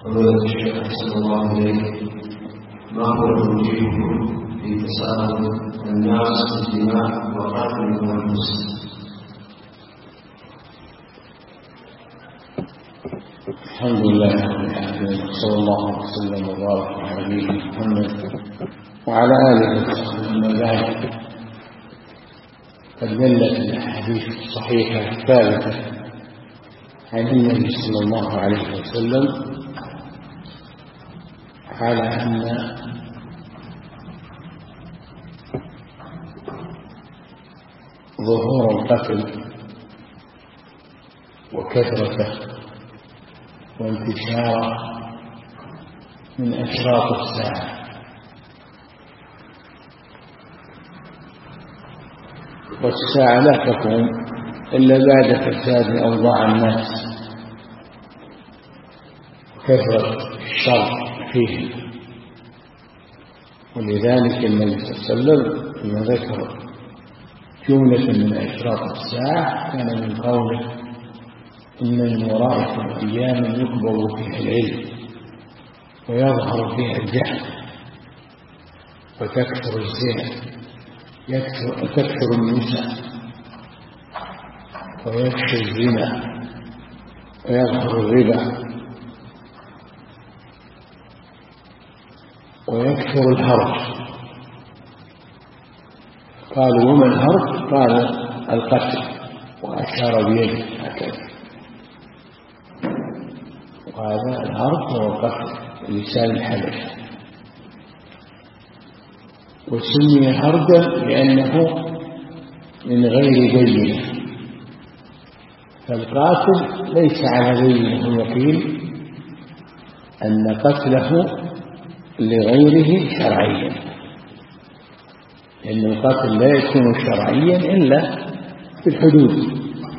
فضيلة الشيخ أحسن الله إليك، ما هو توجيهكم في تساهل الناس في الدماء وقتل الأنفس؟ الحمد لله رب العالمين، صلى الله وسلم وبارك على نبينا محمد وعلى آله وصحبه. أما بعد، قد دلت الأحاديث الصحيحة الثابتة عن النبي صلى الله عليه وسلم على أن ظهور القتل وكثرته وانتشاره من أشراط الساعة، والساعة لا تقوم إلا بعد فساد أوضاع الناس وكثرة الشر فيه. ولذلك النبي صلى الله عليه وسلم لما ذكر جملة من أشراط الساعة كان من قوله: إن من ورائكم أياما يكبر فيها العلم ويظهر فيها الجهل وتكثر الزنا وتكثر النساء ويكثر الزنا ويظهر الربا ويكثر الهرج. قالوا: وما الهرج؟ قال: القتل، وأشار بيده هكذا. وهذا الهرج هو القتل لسان الحبشة، وسمي هرجا لأنه من غير بينة، فالقاتل ليس على بينة يقين أن قتله لغيره شرعيا، لأن القتل لا يكون شرعيا إلا في الحدود،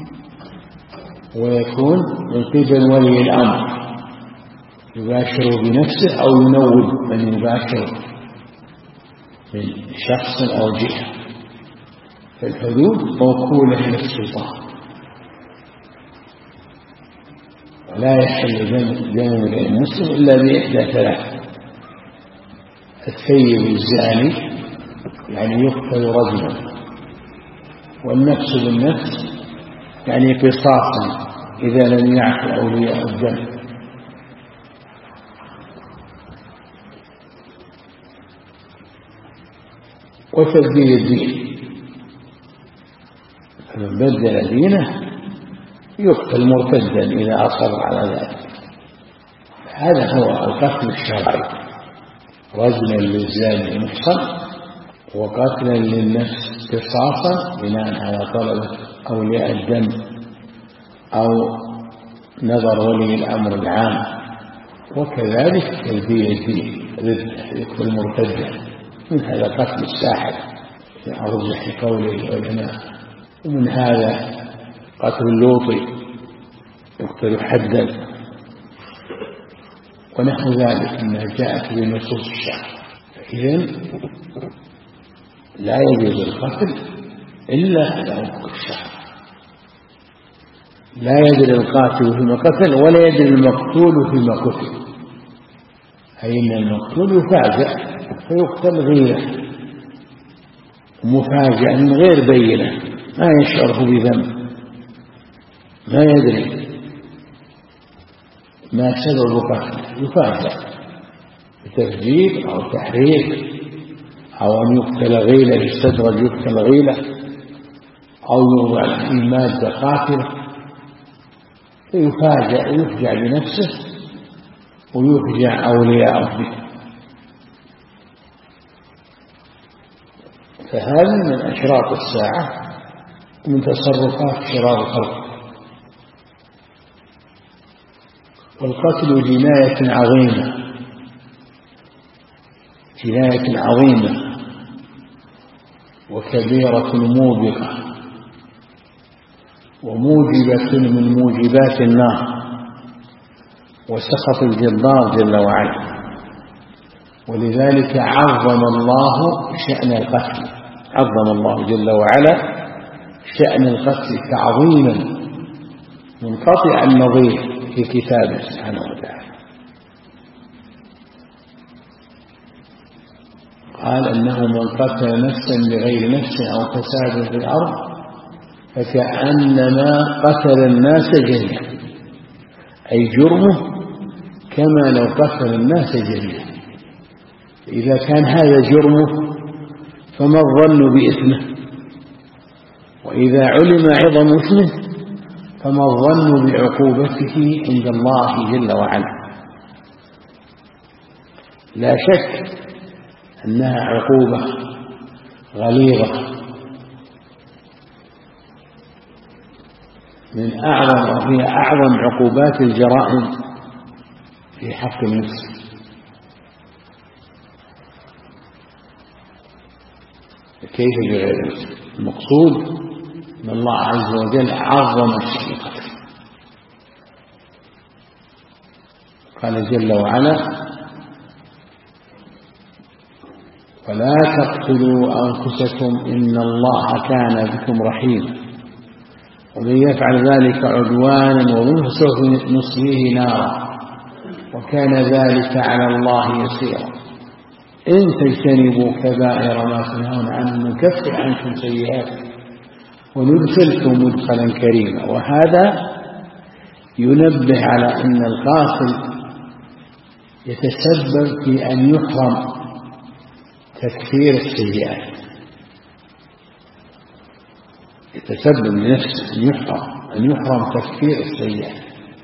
ويكون من قبل ولي الأمر يباشر بنفسه أو ينوب من يباشر من شخص أو جهة، فالحدود موكولة للسلطان، ولا يحل دم امرئ مسلم إلا بإحدى ثلاث: الثيب الزاني يعني يقتل رجلا، والنفس بالنفس يعني قصاصا إذا لم يعف أولياء الدم، وتبديل الدين، فمن بدل دينه يقتل مرتدا إذا أصر على ذلك. هذا هو القتل الشرعي: رجلا للزاني محصن، وقتلا للنفس قصاصا بناء على طلب أولياء الدم أو نظر ولي الأمر العام، وكذلك تبديل الدين يقتل مرتدا. من هذا قتل الساحر في أرجح قول العلماء، ومن هذا قتل اللوطي يقتل حدا، ونحو ذلك أنها جاءت بنصوص الشرع. فإذن لا يجوز القتل إلا على وفق الشرع، لا يدري القاتل فيما قتل ولا يدري المقتول فيما قتل، أي أن المقتول يفاجأ فيقتل غيره مفاجأ من غير بينة، ما يشعره بذنب، ما يدري ما سبب قتله، يفاجأ بتفجير أو تحريق أو أن يقتل غيلة، يستدرج يقتل غيلة، أو يوضع في مادة قاتلة، فيفاجأ ويفجع بنفسه ويفجع أولياءه به. فهذا من أشراط الساعة من تصرفات شرار الخلق. والقتل جناية عظيمة وكبيرة موبقة وموجبة من موجبات النار وسخط الجبار جل وعلا. ولذلك عظم الله شأن القتل، عظم الله جل وعلا شأن القتل تعظيما منقطع النظير في كتابه سبحانه وتعالى. قال أنه من قتل نفسا بغير نفس أو فساد في الأرض فكأنما قتل الناس جميعا، أي جرمه كما لو قتل الناس جميعا. إذا كان هذا جرمه فما الظن بإثمه؟ وإذا علم عظم إثمه فما الظن بعقوبته عند الله جل وعلا؟ لا شك أنها عقوبة غليظة من أعظم وهي أعظم عقوبات الجرائم في حق النفس. كيف بغير نفس؟ المقصود أن الله عز وجل عظم الشيء، قال جل وعلا ولا تقتلوا أنفسكم إن الله كان بكم رحيما ومن يفعل ذلك عدوانا وظلما فسوف نصليه نارا وكان ذلك على الله يسيرا إن تجتنبوا كبائر ما تنهون عنه نكفر عنكم سيئاتكم وندخلكم مدخلا كريما. وهذا ينبه على أن القاتل يتسبب في أن يحرم تكفير السيئات، يتسبب لنفسه أن يحرم تكفير السيئات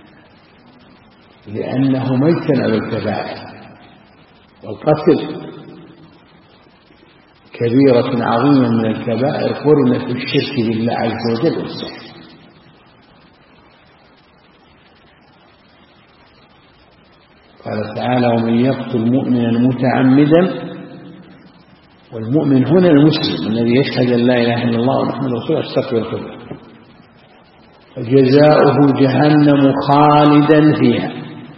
لأنه ما اجتنب الكبائر. والقتل كبيرة عظيمة من الكبائر قرنت بالشرك بالله عز وجل والسحر. قال تعالى ومن يقتل مؤمنا متعمدا، والمؤمن هنا المسلم الذي يشهد أن لا إله إلا الله ومحمد رسول الله استقبل القبلة، فجزاؤه جهنم خالدا فيها.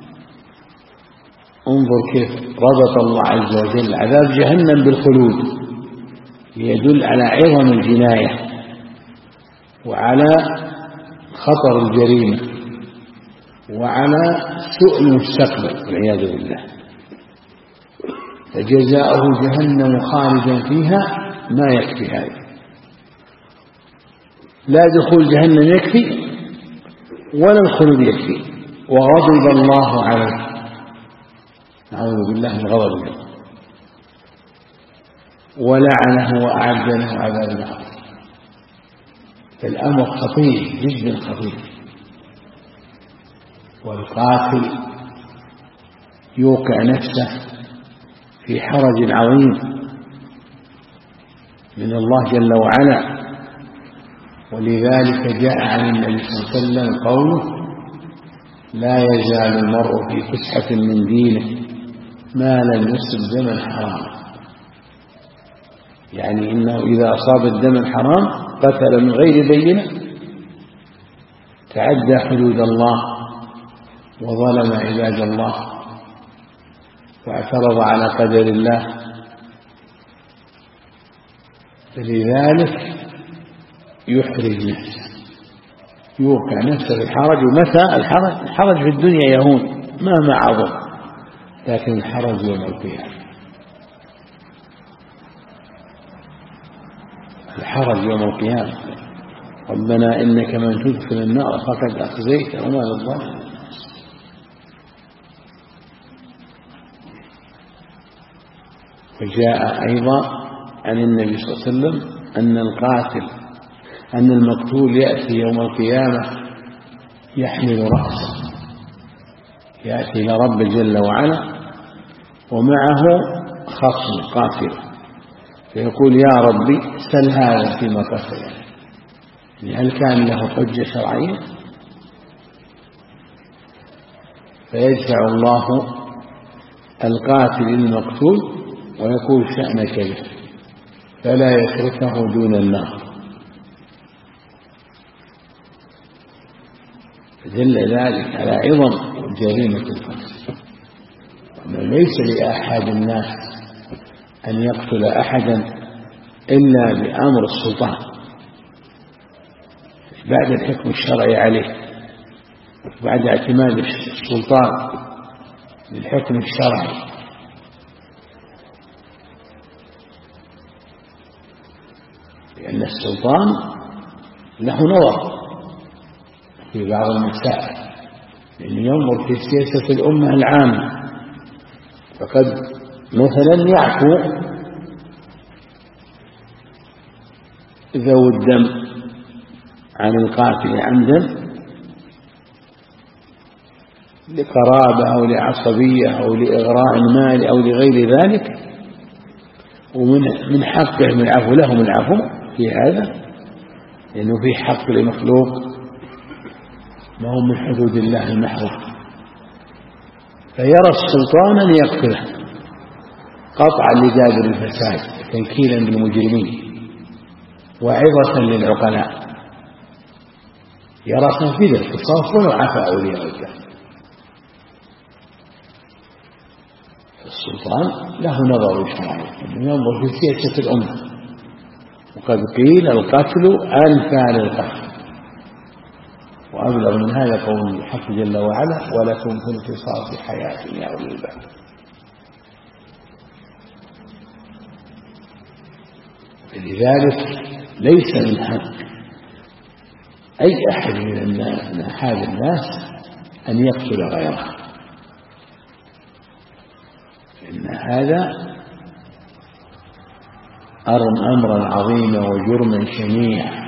انظر كيف ربط الله عز وجل عذاب جهنم بالخلود ليدل على عظم الجناية وعلى خطر الجريمة وعلى سوء المستقبل والعياذ بالله. فجزاؤه جهنم خالدا فيها ما يكفي هذا، لا دخول جهنم يكفي ولا الخلود يكفي، وغضب الله عليه، نعوذ بالله من غضب الله، ولعنه وأعد له عذابا عظيما. فالأمر خطير جدا خطير. والقاتل يوقع نفسه في حرج عظيم من الله جل وعلا. ولذلك جاء عن النبي صلى الله عليه وسلم قوله لا يزال المرء في فسحة من دينه ما لم يصب دما حراما، يعني إنه إذا أصاب الدم الحرام قتل من غير بينة تعدى حدود الله وظلم عباد الله واعترض على قدر الله. فلذلك يحرج نفسه، يوقع نفسه في الحرج. ومتى الحرج في الدنيا يهون مهما عظم، لكن الحرج يوم القيامة، الحرج يوم القيامة ربنا إنك من تدخل النار فقد أخزيت وما للظالمين. وجاء أيضا عن النبي صلى الله عليه وسلم أن المقتول يأتي يوم القيامة يحمل رأسه، يأتي إلى رب جل وعلا ومعه خصم قاتل فيقول يا ربي سل هذا فيما قتل، هل كان له حجة شرعية؟ فيدفع الله القاتل المقتول ويقول شأنك به فلا يتركه دون النار. دل ذلك على عظم جريمة القتل، ليس لأحد الناس أن يقتل أحدا إلا بأمر السلطان بعد الحكم الشرعي عليه، بعد اعتماد السلطان للحكم الشرعي. أن السلطان له نظر في بعض المسائل، لأنه ينظر في سياسة الأمة العامة، فقد مثلا يعفو ذو الدم عن القاتل عمدا لقرابة أو لعصبية أو لإغراء المال أو لغير ذلك، ومن حقهم العفو، لهم العفو في هذا، لأنه في حق لمخلوق ما هو من حدود الله المحضة. فيرى السلطان أن يقتله قطعا لدابر الفساد، تنكيلا للمجرمين وعظة للعقلاء، يرى تنفيذ القصاص ولو عفا أولياء الدم. السلطان له نظر شرعي، ينظر في سياسة الأمة، وقد قيل القتل أنفى للقتل. وأبلغ من هذا قول الحق جل وعلا: ولكم في القصاص حياة يا أولي الألباب. لذلك ليس من حق أي أحد من هذا الناس أن يقتل غيره، إن هذا أمرا عظيما وجرما شنيعا.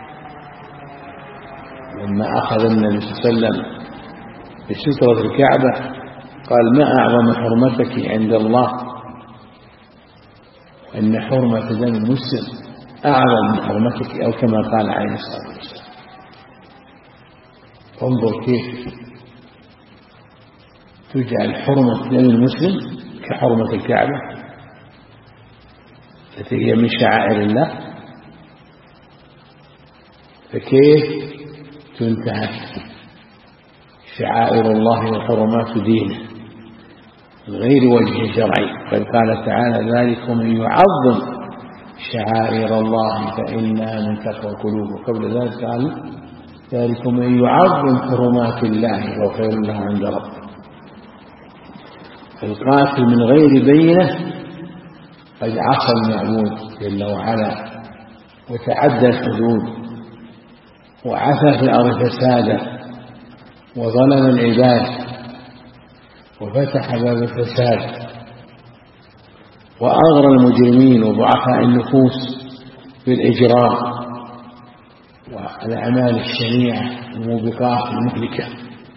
لما أخذ النبي صلى الله عليه وسلم بسترة الكعبة قال: ما أعظم حرمتك عند الله، وإن حرمة دم المسلم أعظم من حرمتك، أو كما قال عليه الصلاة والسلام. انظر كيف تجعل حرمة دم المسلم كحرمة الكعبة التي هي من شعائر الله، فكيف تنتهك شعائر الله وحرمات دينه من غير وجه شرعي؟ قد قال تعالى: ذلك من يعظم شعائر الله فإنها من تقوى القلوب. وقبل ذلك قال: ذلك من يعظم حرمات الله وخير له عند ربه. القاتل من غير بينة قد عصى المعبود جل وعلا وتعدى الحدود وعثى في الأرض فسادا وظلم العباد وفتح باب الفساد وأغرى المجرمين وضعفاء النفوس بالإجرام والأعمال الشنيعة الموبقات المهلكة.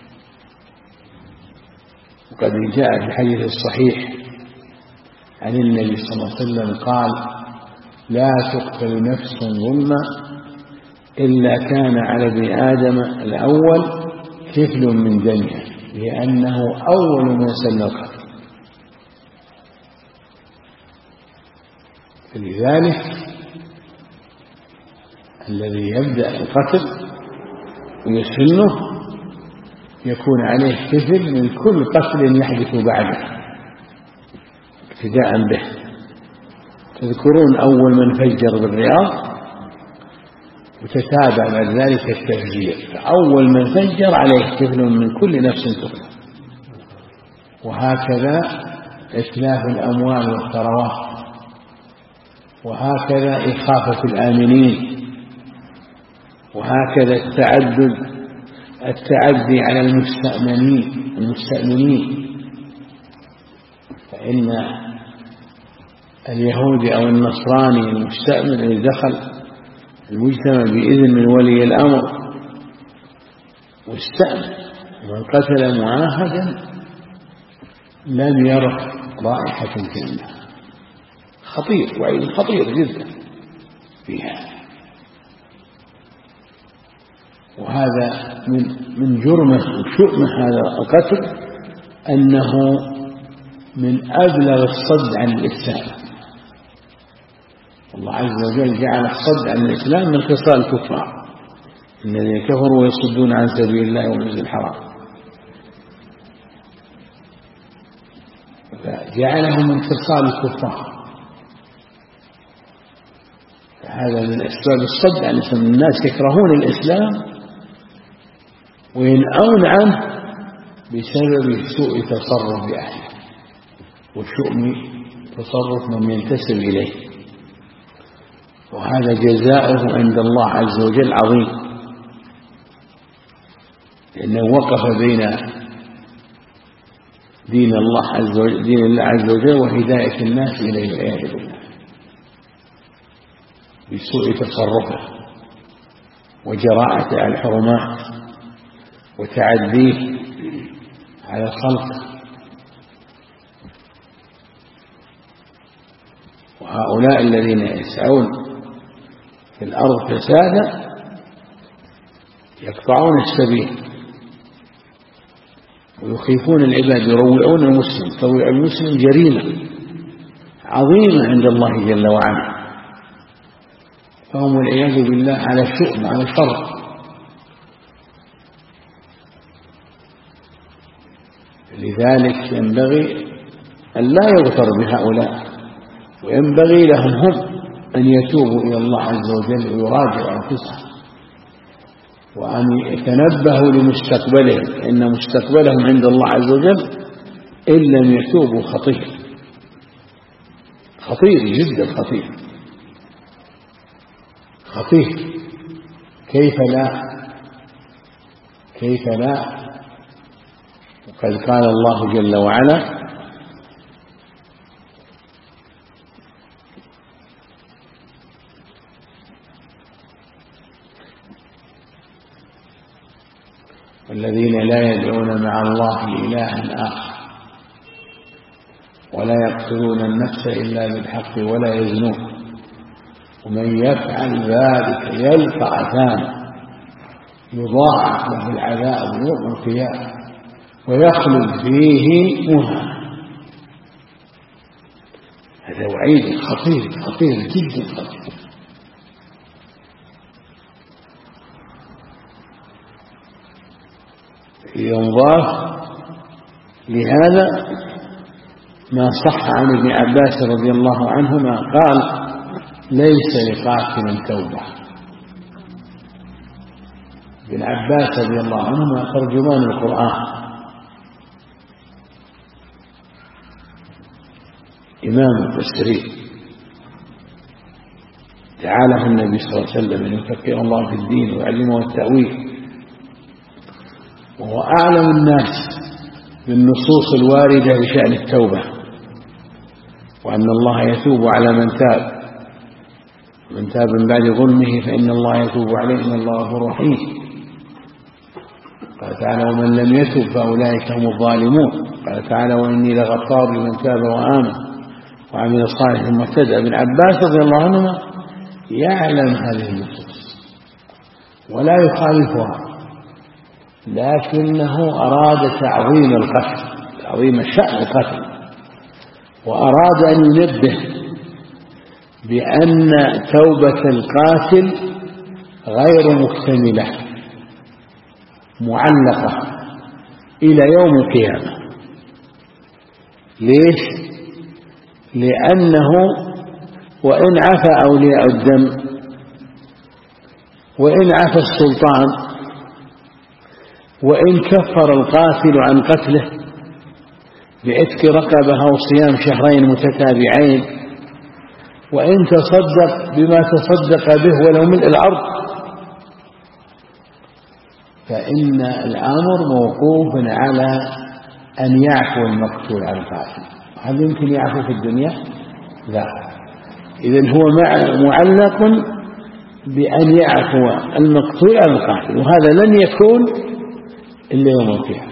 وقد جاء في الحديث الصحيح عن النبي صلى الله عليه وسلم قال: لا تقتل نفس ظلما إلا كان على ابن آدم الأول كفل من دمها، لأنه أول من سن القتل. فلذلك الذي يبدأ القتل ويسنه يكون عليه كفل من كل قتل يحدث بعده ابتداء به. تذكرون أول من فجر بالرياض وتتابع بعد ذلك التفجير، فأول من فجر عليه كفل من كل نفس تقتل. وهكذا إتلاف الأموال والثروات، وهكذا إخافة الآمنين، وهكذا التعدي على المستأمنين. فإن اليهودي أو النصراني المستأمن إذا دخل المجتمع بإذن من ولي الأمر واستأمن ومن قتل معاهدا لم يرى رائحة الجنة. خطير، وعيد خطير جدا فيها. وهذا من جرمه وشؤم هذا القتل أنه من أبلغ الصد عن الإسلام. الله عز وجل جعل الصد عن الإسلام من خصال الكفار، الذين كفروا ويصدون عن سبيل الله والمسجد الحرام، فجعله من خصال الكفار. فهذا من أسباب الصد عن الإسلام. الناس يكرهون الإسلام وينأون عنه بسبب سوء تصرف أهله وشؤم تصرف من ينتسب إليه. وهذا جزاؤه عند الله عز وجل عظيم، لأنه وقف بين دين الله عز وجل وهداية الناس إليه والعياذ بالله بسوء تصرفه وجراءته على الحرمات وتعديه على الخلق. وهؤلاء الذين يسعون في الأرض فسادا يقطعون السبيل ويخيفون العباد، يروعون المسلم. ترويع المسلم جريمة عظيمة عند الله جل وعلا، فهم والعياذ بالله على شؤم، على شر. لذلك ينبغي أن لا يغتر بهؤلاء، وينبغي لهم هم أن يتوبوا إلى الله عز وجل ويراجعوا أنفسهم، وأن يتنبهوا لمستقبلهم، إن مستقبلهم عند الله عز وجل إن لم يتوبوا خطير، خطير جدا، خطير خطير. كيف لا وقد قال الله جل وعلا: والذين لا يدعون مع الله إلها آخر ولا يقتلون النفس إلا بالحق ولا يزنون ومن يفعل ذلك يلقى أثاما يضاعف له العذاب يوم القيامة ويخلد فيه مهانا. هذا وعيد خطير، خطير جدا، خطير. ينضاف لهذا ما صح عن ابن عباس رضي الله عنهما قال: ليس لقاتل توبة. ابن عباس رضي الله عنهما ترجمان القرآن، إمام المفسرين، تعالى النبي صلى الله عليه وسلم أن يفقهه الله في الدين ويعلمه التأويل، وهو أعلم الناس بالنصوص الواردة بشأن التوبة، وأن الله يتوب على من تاب، من تاب من بعد ظلمه فإن الله يتوب عليه إن الله غفور رحيم. قال تعالى: ومن لم يتب فأولئك هم الظالمون. قال تعالى: وإني لغفار لمن تاب وآمن وعمل صالحا ثم اهتدى. ابن عباس رضي الله عنهما يعلم هذه النصوص ولا يخالفها، لكنه أراد تعظيم القتل، تعظيم شأن القتل، وأراد أن ينبه بأن توبة القاتل غير مكتملة، معلقة إلى يوم القيامة. ليش؟ لأنه وإن عفى أولياء الدم وإن عفى السلطان وإن كفر القاتل عن قتله بعتق رقبة أو صيام شهرين متتابعين، وإن تصدق بما تصدق به ولو ملء الأرض، فإن الأمر موقوف على أن يعفو المقتول عن القاتل. هل يمكن يعفو في الدنيا؟ لا. إذن هو معلق بأن يعفو المقتول عن القاتل، وهذا لن يكون إلا يوم القيامة.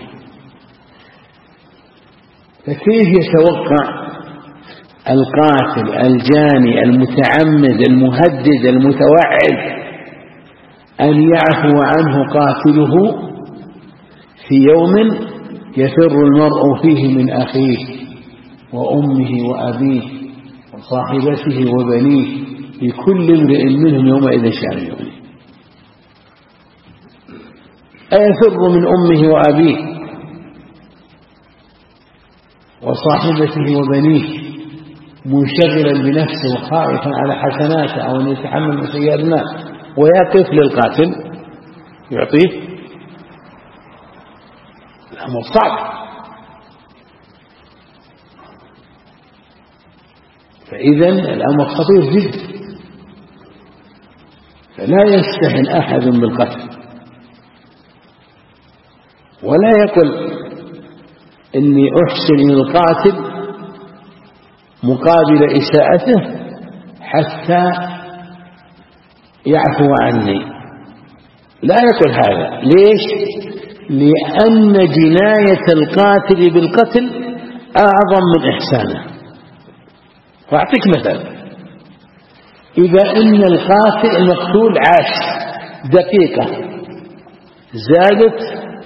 فكيف يتوقع القاتل الجاني المتعمد المهدد المتوعد أن يعفو عنه قاتله في يوم يفر المرء فيه من أخيه وأمه وأبيه وصاحبته وبنيه لكل امرئ منهم يومئذ شأن يغنيه؟ أيفر من أمه وأبيه وصاحبته وبنيه منشغلا بنفسه وخائفا على حسناته أو أن يتحمل سيئات الناس، ويقف للقاتل يعطيه؟ الأمر صعب. فإذن الأمر خطير جدا. لا يستهن أحد بالقتل ولا يقول إني أحسن إلى القاتل مقابل إساءته حتى يعفو عني، لا يقول هذا. ليش؟ لأن جناية القاتل بالقتل أعظم من إحسانه. وأعطيك مثال: إذا إن القاتل المقتول عاش دقيقة زادت،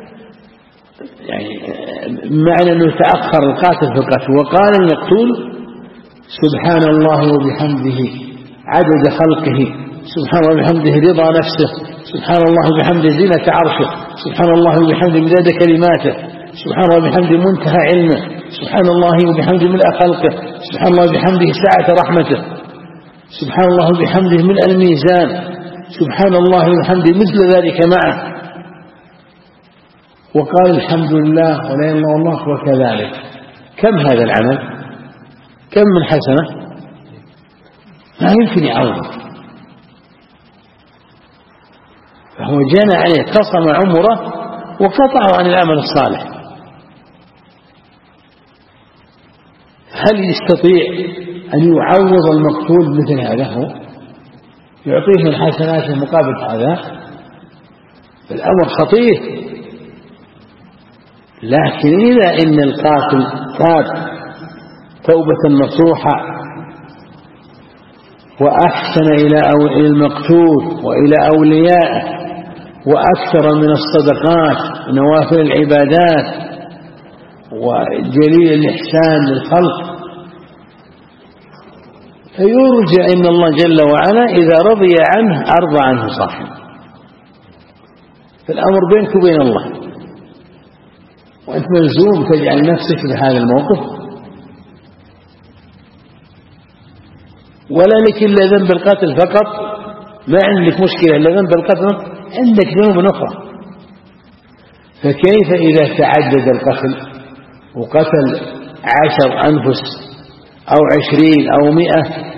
يعني معنى أنه تأخر القاتل في القتل، وقال المقتول سبحان الله وبحمده عدد خلقه، سبحان الله وبحمده رضا نفسه، سبحان الله وبحمده زينة عرشه، سبحان الله وبحمده مداد كلماته، سبحان الله وبحمده منتهى علمه، سبحان الله وبحمده ملء خلقه، سبحان الله وبحمده سعة رحمته، سبحان الله وبحمده ملء الميزان، سبحان الله وبحمده مثل ذلك معه، وقال الحمد لله ولا إله إلا الله وكذلك. كم هذا العمل؟ كم من حسنة؟ ما يمكن يعوض. فهو جنى عليه، قصم عمره وقطعه عن العمل الصالح. هل يستطيع أن يعوض المقتول مثل هذا؟ هو يعطيه الحسنات مقابل هذا؟ الأمر خطير. لكن إذا إن القاتل تاب توبة نصوحة وأحسن إلى المقتول وإلى أوليائه وأكثر من الصدقات ونوافل العبادات وجليل الإحسان للخلق، فيرجى إن الله جل وعلا إذا رضي عنه أرضى عنه صاحبه. فالأمر بينك وبين الله، وأنت ملزوم تجعل نفسك في هذا الموقف. ولا لك إلا ذنب القتل فقط، ما عندك مشكلة إلا ذنب القتل، عندك ذنوب أخرى. فكيف إذا تعدد القتل وقتل 10 أنفس أو 20 أو 100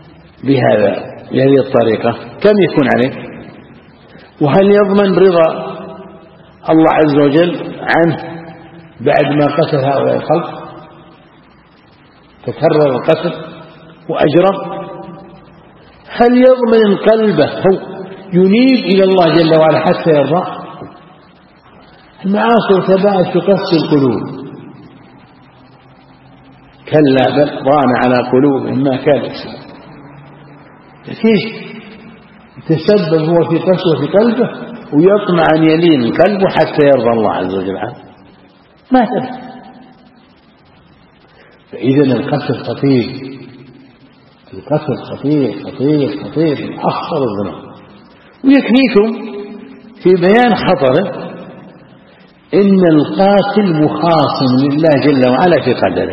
بهذه الطريقة، كم يكون عليه؟ وهل يضمن رضا الله عز وجل عنه بعد ما قتل هؤلاء الخلق؟ تكرر القتل وأجره. هل يضمن قلبه هو ينيب إلى الله جل وعلا حتى يرضى؟ المعاصي والكبائر تقسي القلوب. كلا بل ران على قلوبهم ما كانوا يكسبون. كيف يتسبب هو في قسوة قلبه ويطمع أن يلين قلبه حتى يرضى الله عز وجل عنه؟ ما تبقى. فإذا القتل خطير، القتل خطير خطير خطير من أخطر الذنوب. ويكفيكم في بيان خطره إن القاتل مخاصم لله جل وعلا في قدره.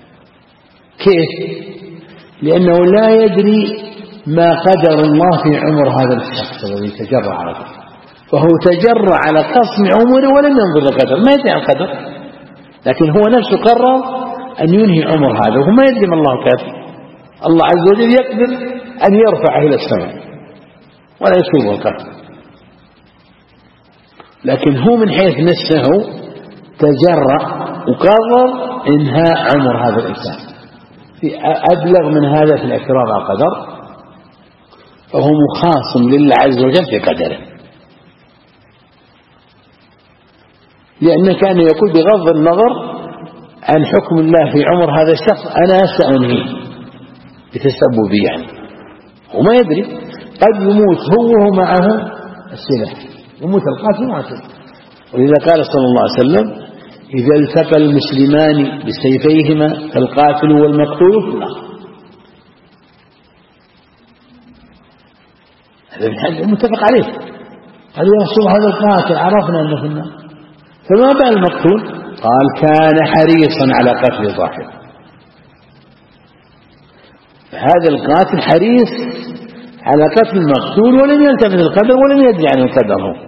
كيف؟ لأنه لا يدري ما قدر الله في عمر هذا الشخص الذي تجرع على قتله، فهو تجرع على قسم عمره ولم ينظر للقدر، ما يدري عن القدر، لكن هو نفسه قرر أن ينهي عمر هذا وهو ما يدري ما الله كافي. الله عز وجل يقدر أن يرفعه إلى السماء ولا يصيبه القتل، لكن هو من حيث نفسه تجرأ وقرر إنهاء عمر هذا الإنسان. في أبلغ من هذا في الاعتراض على القدر، فهو مخاصم لله عز وجل في قدره. لأنه كان يقول بغض النظر عن حكم الله في عمر هذا الشخص أنا سأنهيه بتسببي، يعني وما يدري قد يموت هو معه السلاح، يموت القاتل معه السلاح. ولذا قال صلى الله عليه وسلم إذا التقى المسلمان بسيفيهما فالقاتل والمقتول في النار. هذا الحديث متفق عليه. قال يا رسول هذا القاتل عرفنا أنه في النار، فما بال المقتول؟ قال كان حريصا على قتل صاحبه. فهذا القاتل حريص على قتل المقتول ولم يلتفت القدر ولم يدري عن القدر هو،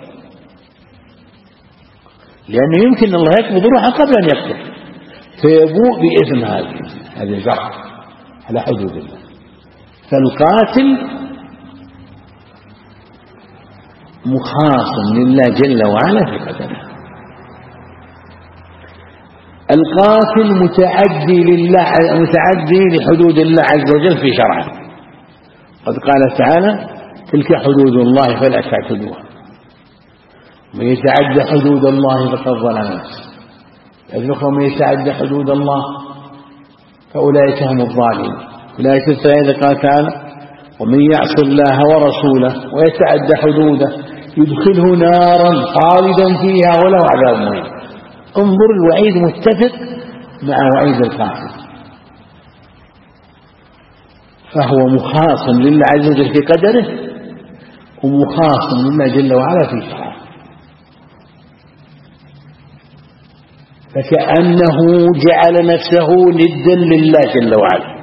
لأنه يمكن الله يقبض روحه قبل أن يقتل فيبوء بإثم هذا الجرح على حدود الله. فالقاتل مخاصم لله جل وعلا في قدره. القاتل متعدي لحدود الله عز وجل في شرعه. قد قال تعالى: تلك حدود الله فلا تعتدوها، من يتعدى حدود الله فقد ظلم نفسه. من يتعدى حدود الله فأولئك هم الظالمون. أولئك الآية قال تعالى: ومن يعص الله ورسوله ويتعدى حدوده يدخله نارا خالدا فيها وله عذاب مهين. انظر، الوعيد متفق مع وعيد القاتل، فهو مخاصم لله عز وجل في قدره ومخاصم لله جل وعلا في شرعه، فكأنه جعل نفسه ندا لله جل وعلا.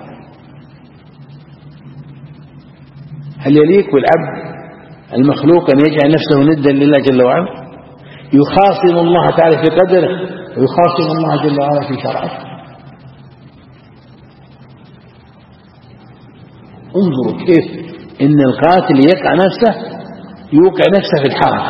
هل يليق بالعبد المخلوق أن يجعل نفسه ندا لله جل وعلا؟ يخاصم الله تعالى في قدره ويخاصم الله جل وعلا في شرعه. انظروا كيف إن القاتل يوقع نفسه في الحرج،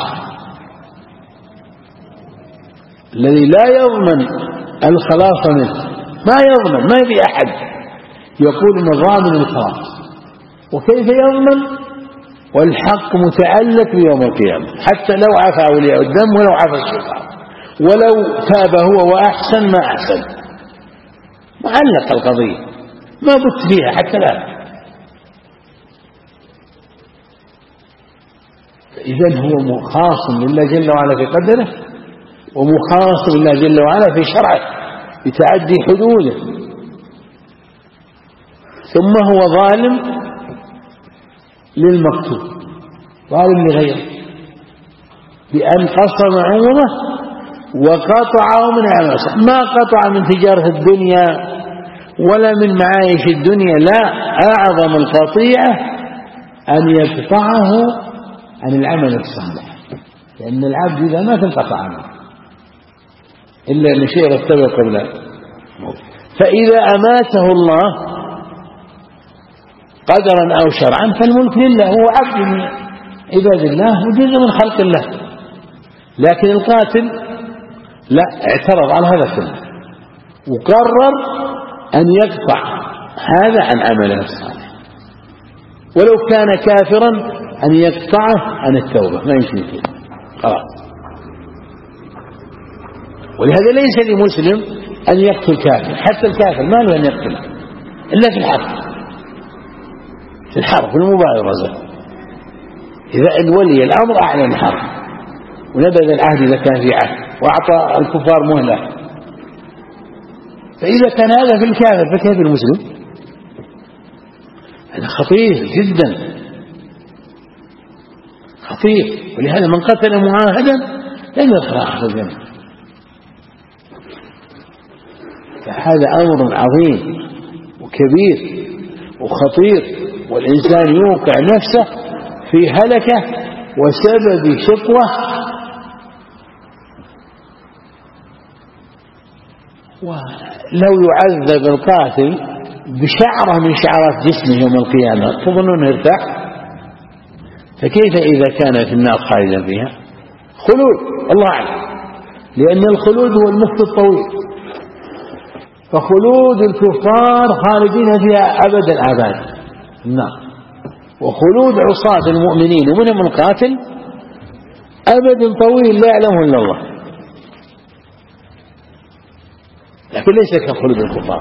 الذي لا يضمن الخلاص منه، ما يضمن، ما يبي أحد يقول إنه ضامن الخلاص، وكيف يضمن والحق متعلق بيوم القيامة، حتى لو عفى أولياء الدم ولو عفى الشيطان ولو تاب هو وأحسن ما أحسن، معلق القضية ما بت فيها حتى الآن. إذن هو مخاصم لله جل وعلا في قدره ومخاصم لله جل وعلا في شرعه بتعدي حدوده، ثم هو ظالم للمقتول، ظالم لغيره بأن قصم عمره وقطعه من عمله. ما قطع من تجارة الدنيا ولا من معايش الدنيا، لا، أعظم القطيعة أن يقطعه عن العمل الصالح، لأن العبد إذا ما تنقطع عنه إلا أن شيء يرتبط قبله. فإذا أماته الله قدرا أو شرعا فالملك لله، هو عبد من عباد الله وجزء من خلق الله. لكن القاتل لا، اعترض على هذا كله وقرر أن يقطع هذا عن عمله الصالح، ولو كان كافرا أن يقطعه عن التوبة، ما يمكن كده خلاص. ولهذا ليس لمسلم أن يقتل كافر، حتى الكافر ما له أن يقتله إلا في الحرب، في الحرب في المبارزة. إذا أن ولي الأمر أعلن الحرب ونبذ العهد إذا كان في عهد وأعطى الكفار مهلة، فإذا كان هذا في الكافر فكيف المسلم؟ هذا خطير جدا، خطير. ولهذا من قتل معاهدا لم يدخل أحد الجنة. فهذا أمر عظيم وكبير وخطير، والإنسان يوقع نفسه في هلكة وسبب شقوة. ولو يعذب القاتل بشعرة من شعرات جسمه يوم القيامة تظنون يرتاح؟ فكيف إذا كان في النار خالدا فيها؟ خلود، الله أعلم، لأن الخلود هو المكث الطويل، فخلود الكفار خالدين فيها أبد الآباد النار، وخلود عصاة المؤمنين ومنهم القاتل أبد طويل لا يعلمه إلا الله، لكن ليس كخلود الكفار.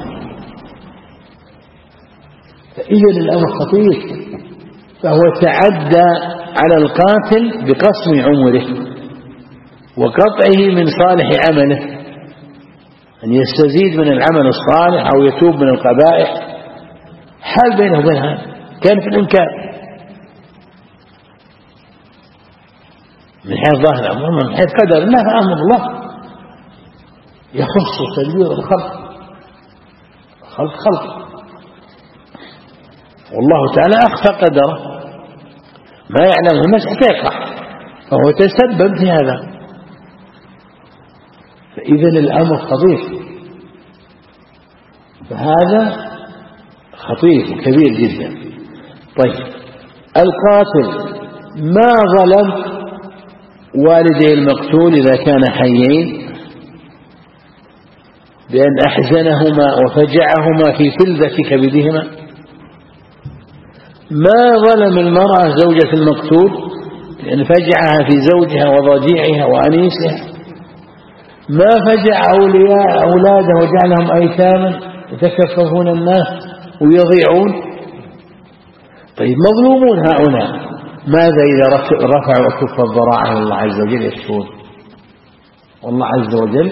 فإذن الأمر خطير. فهو تعدى على القاتل بقسم عمره وقطعه من صالح عمله، أن يستزيد من العمل الصالح أو يتوب من القبائح، حال بينه وبين هذا كان في الإمكان من حيث ظاهر الأمر، من حيث قدر الله فأمر الله يخص تدبير الخلق، خلق والله تعالى أخفى قدره ما يعلمه الناس حتى يقع، فهو تسبب في هذا. فإذن الأمر خطير، فهذا خطير وكبير جدا. طيب، القاتل ما ظلم والدي المقتول إذا كان حيين بأن أحزنهما وفجعهما في فلذة كبدهما؟ ما ظلم المرأة زوجة المقتول لأن فجعها في زوجها وضجيعها وأنيسها، ما فجع أولاده وجعلهم أيتاما يتكففون الناس ويضيعون. طيب مظلومون هؤلاء، ماذا إذا رفعوا أكف الضراعة إلى الله عز وجل يشكون؟ والله عز وجل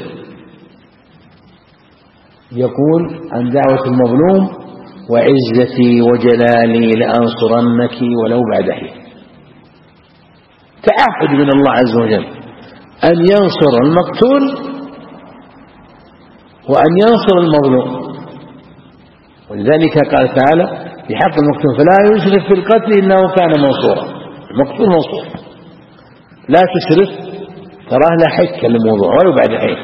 يقول عن دعوة المظلوم: وعزتي وجلالي لأنصرنك ولو بعد حين. تعهد من الله عز وجل أن ينصر المقتول وأن ينصر المظلوم. ولذلك قال تعالى في حق المقتول: فلا يسرف في القتل إنه كان منصورا. المقتول منصور، لا تسرف، تراه لا حك للموضوع ولو بعد حين.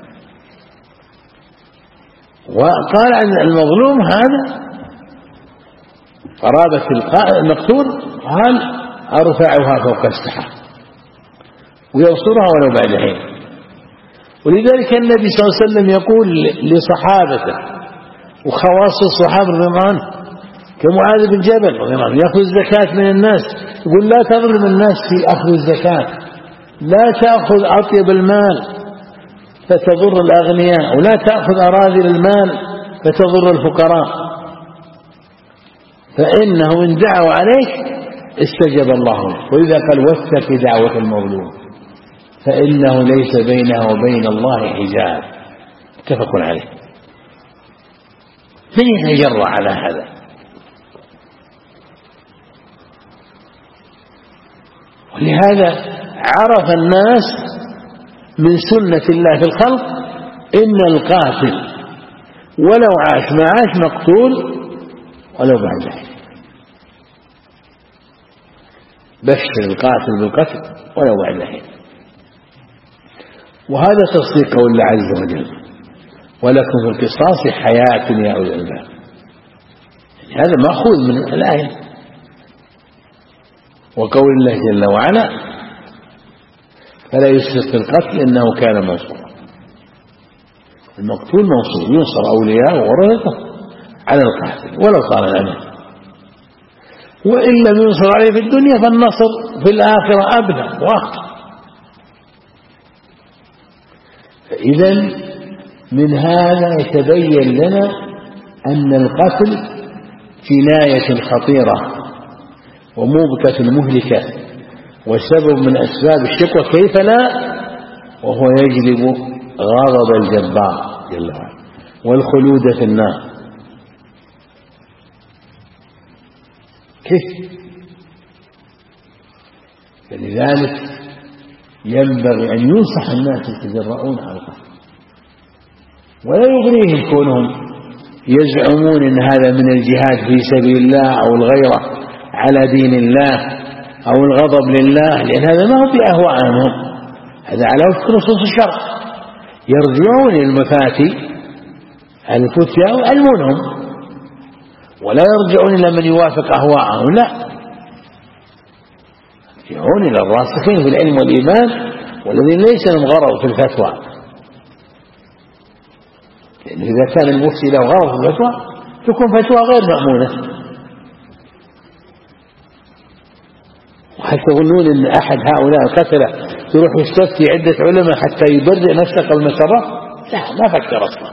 وقال عن المظلوم هذا قرابة المقتول، قال: أرفعها فوق السحاب ويبصرها ولو بعد حين. ولذلك النبي صلى الله عليه وسلم يقول لصحابته وخواص الصحابة رضي الله عنهم كمعاذ بن جبل رضي الله عنه يأخذ الزكاة من الناس، يقول: لا تظلم الناس في أخذ الزكاة، لا تأخذ أطيب المال فتضر الأغنياء، ولا تأخذ أراذل المال فتضر الفقراء، فإنه إن دعوا عليك استجاب الله لك. وإذا قال: واتق دعوة المظلوم فإنه ليس بينها وبين الله حجاب. متفق عليه. من يتجرأ على هذا؟ ولهذا عرف الناس من سنة الله في الخلق إن القاتل ولو عاش ما عاش مقتول ولو بعد حين. بشر القاتل بالقتل ولو بعد حين. وهذا تصديق قول الله عز وجل: ولكم في القصاص حياة يا أولي الألباب. هذا مأخوذ من الآية. وقول الله جل وعلا: فلا يسرف في القتل إنه كان منصورا. المقتول منصور، ينصر أولياء وورثته على القاتل ولو طال الأمد، وإن لم ينصر عليه في الدنيا فالنصر في الآخرة أبلغ وأخطر. فإذا من هذا يتبين لنا أن القتل جناية خطيرة وموبقة مهلكة وسبب من أسباب الشقوى، كيف لا وهو يجلب غضب الجبار جل وعلا والخلود في النار. كيف؟ فلذلك ينبغي أن ينصح الناس يتجرؤون على القتل، ولا يغنيهم كونهم يزعمون أن هذا من الجهاد في سبيل الله أو الغيرة على دين الله أو الغضب لله، لأن هذا ما هو بأهوائهم، هذا على وفق نصوص الشرع. يرجعون إلى المفاتي الفتيا ويعلمونهم، ولا يرجعون إلى من يوافق أهواءهم، لا، يرجعون إلى الراسخين في العلم والإيمان والذين ليس لهم غرض في الفتوى. لأن إذا كان المفتي له غرض في الفتوى تكون فتوى غير مأمونة. وهل تظنون أن أحد هؤلاء القتلة يروح يستفتي عدة علماء حتى يبرئ نفسه قبل مسره؟ لا، ما فكر أصلا،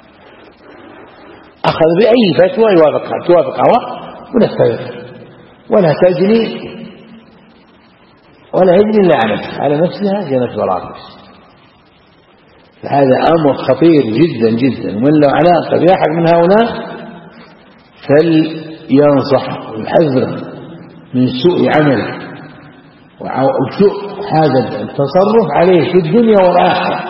أخذ بأي فتوى توافق هواه ونفذ، ولا تجني إلا على نفسها جنت براكس. فهذا أمر خطير جدا جدا، ومن له علاقة بأحد من هؤلاء فلينصح ويحذر من سوء عمل وسوء هذا التصرف عليه في الدنيا والآخرة،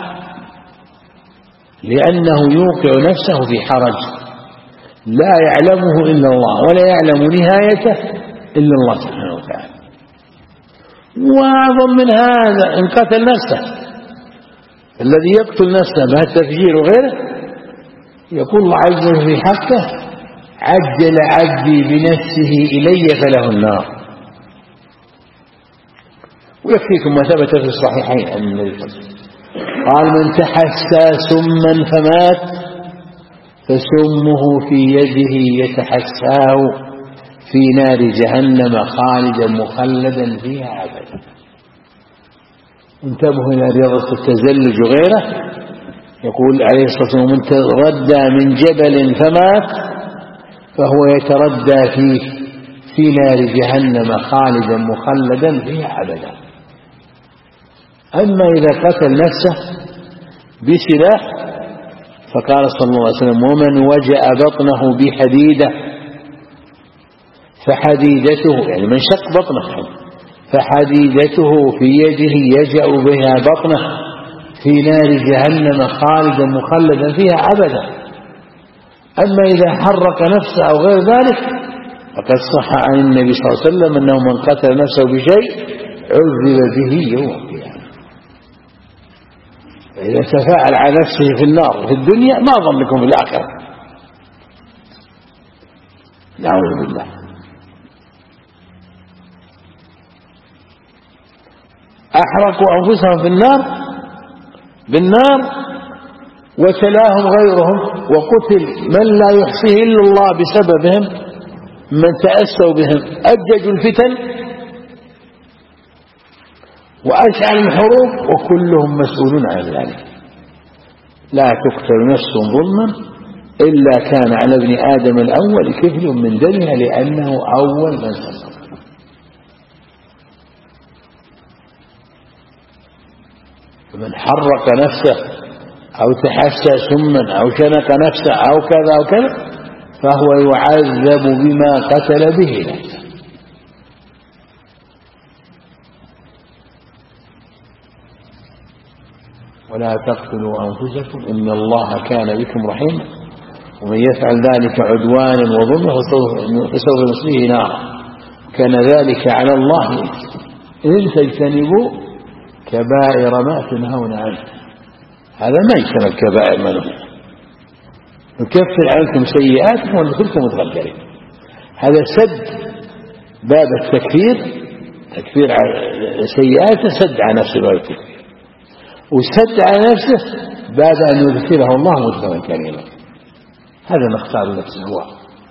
لأنه يوقع نفسه في حرج لا يعلمه إلا الله ولا يعلم نهايته إلا الله سبحانه وتعالى. وأعظم من هذا إن قتل نفسه، الذي يقتل نفسه مع التفجير وغيره يقول الله عز وجل في حقه: عجل عبدي بنفسه إلي فله النار. يكفيكم ما ثبت في الصحيحين عن النبي صلى الله عليه وسلم قال من تحسى سما فمات فسمه في يده يتحساه في نار جهنم خالدا مخلدا فيها أبدا. انتبهوا إلى رياضة التزلج وغيره. يقول عليه الصلاة والسلام من تردى من جبل فمات فهو يتردى فيه في نار جهنم خالدا مخلدا فيها أبدا. أما إذا قتل نفسه بسلاح فقال صلى الله عليه وسلم ومن وجأ بطنه بحديدة فحديدته يعني من شق بطنه فحديدته في يده يجأ بها بطنه في نار جهنم خالدا مخلدا فيها أبدا. أما إذا حرق نفسه أو غير ذلك فقد صح عن النبي صلى الله عليه وسلم أنه من قتل نفسه بشيء عذب به يوم القيامة. فإذا تفاعل على نفسه في النار في الدنيا ما ظنكم في الآخرة. نعوذ بالله. أحرقوا أنفسهم في النار بالنار وتلاهم غيرهم وقتل من لا يحصيه إلا الله بسببهم من تأسوا بهم أججوا الفتن وأشعل الحروب وكلهم مسؤولون عن ذلك. لا تقتل نفس ظلما إلا كان على ابن آدم الأول كفل من دمها لأنه أول من سبق. فمن حرق نفسه أو تحسى سما أو شنق نفسه أو كذا أو كذا فهو يعذب بما قتل به نفسه. ولا تقتلوا أنفسكم إن الله كان بكم رحيما ومن يفعل ذلك عدوانا وظلما فسوف نصليه نارا كان ذلك على الله إن تجتنبوا كبائر ما تنهون عنه. هذا ما يسمى الكبائر منه نكفر عنكم سيئاتكم وندخلكم متغفرين. هذا سد باب التكفير تكفير سيئاته سد على نفسه باب التكفير وسد على نفسه بعد أن يذكره الله مدخلا كريما. هذا نختار لنفسه هو.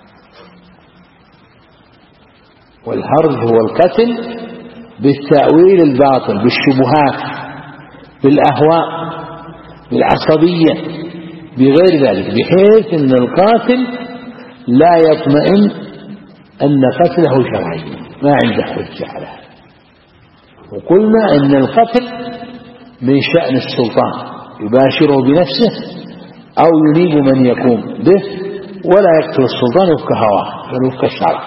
والهرج هو القتل بالتأويل الباطل بالشبهات بالأهواء بالعصبية بغير ذلك بحيث أن القاتل لا يطمئن أن قتله شرعي ما عنده حجة على هذا. وقلنا أن القتل من شأن السلطان يباشره بنفسه أو ينيب من يقوم به ولا يقتل السلطان وفق هواه بل وفق الشرع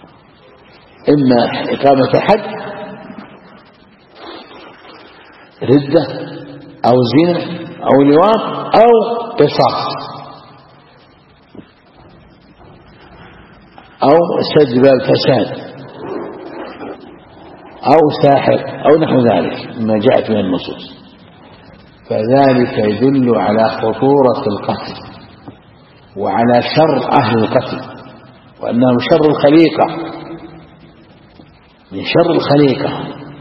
إما إقامة حد ردة أو زنا أو لواط أو قصاص أو سد باب فساد أو ساحر أو نحو ذلك مما جاءت من النصوص. فذلك يدل على خطورة القتل وعلى شر أهل القتل وأنهم شر الخليقة من شر الخليقة